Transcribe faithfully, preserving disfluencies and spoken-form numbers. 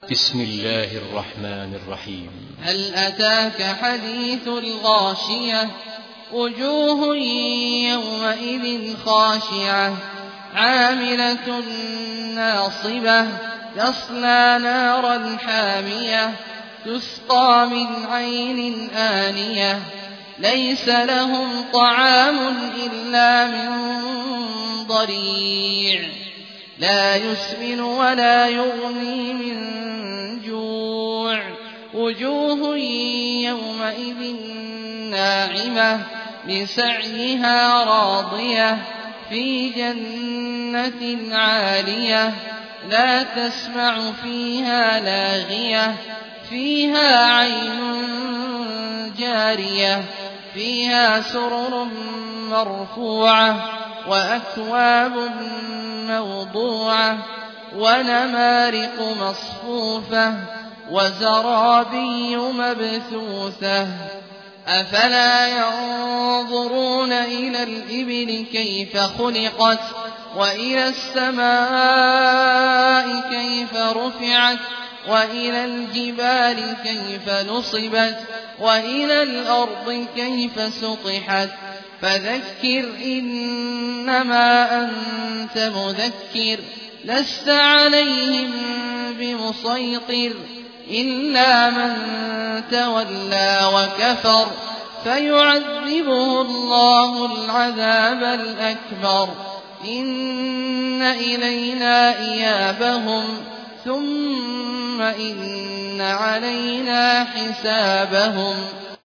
بسم الله الرحمن الرحيم. هل أتاك حديث الغاشية وجوه يومئذ خاشعة عاملة ناصبة تصلى نارا حامية تسقى من عين آنية ليس لهم طعام إلا من ضريع لا يسمن ولا يغني من جوع وجوه يومئذ ناعمة لسعيها راضية في جنة عالية لا تسمع فيها لاغية فيها عين جارية فيها سرر مرفوعة وأكواب موضوعة ونمارق مصفوفة وزرابي مبثوثة أفلا ينظرون إلى الإبل كيف خلقت وإلى السماء كيف رفعت وإلى الجبال كيف نصبت وإلى الأرض كيف سطحت فذكر إنما أنت مذكر لست عليهم بمسيطر إلا من تولى وكفر فيعذبه الله العذاب الأكبر إن إلينا إيابهم ثم إن علينا حسابهم.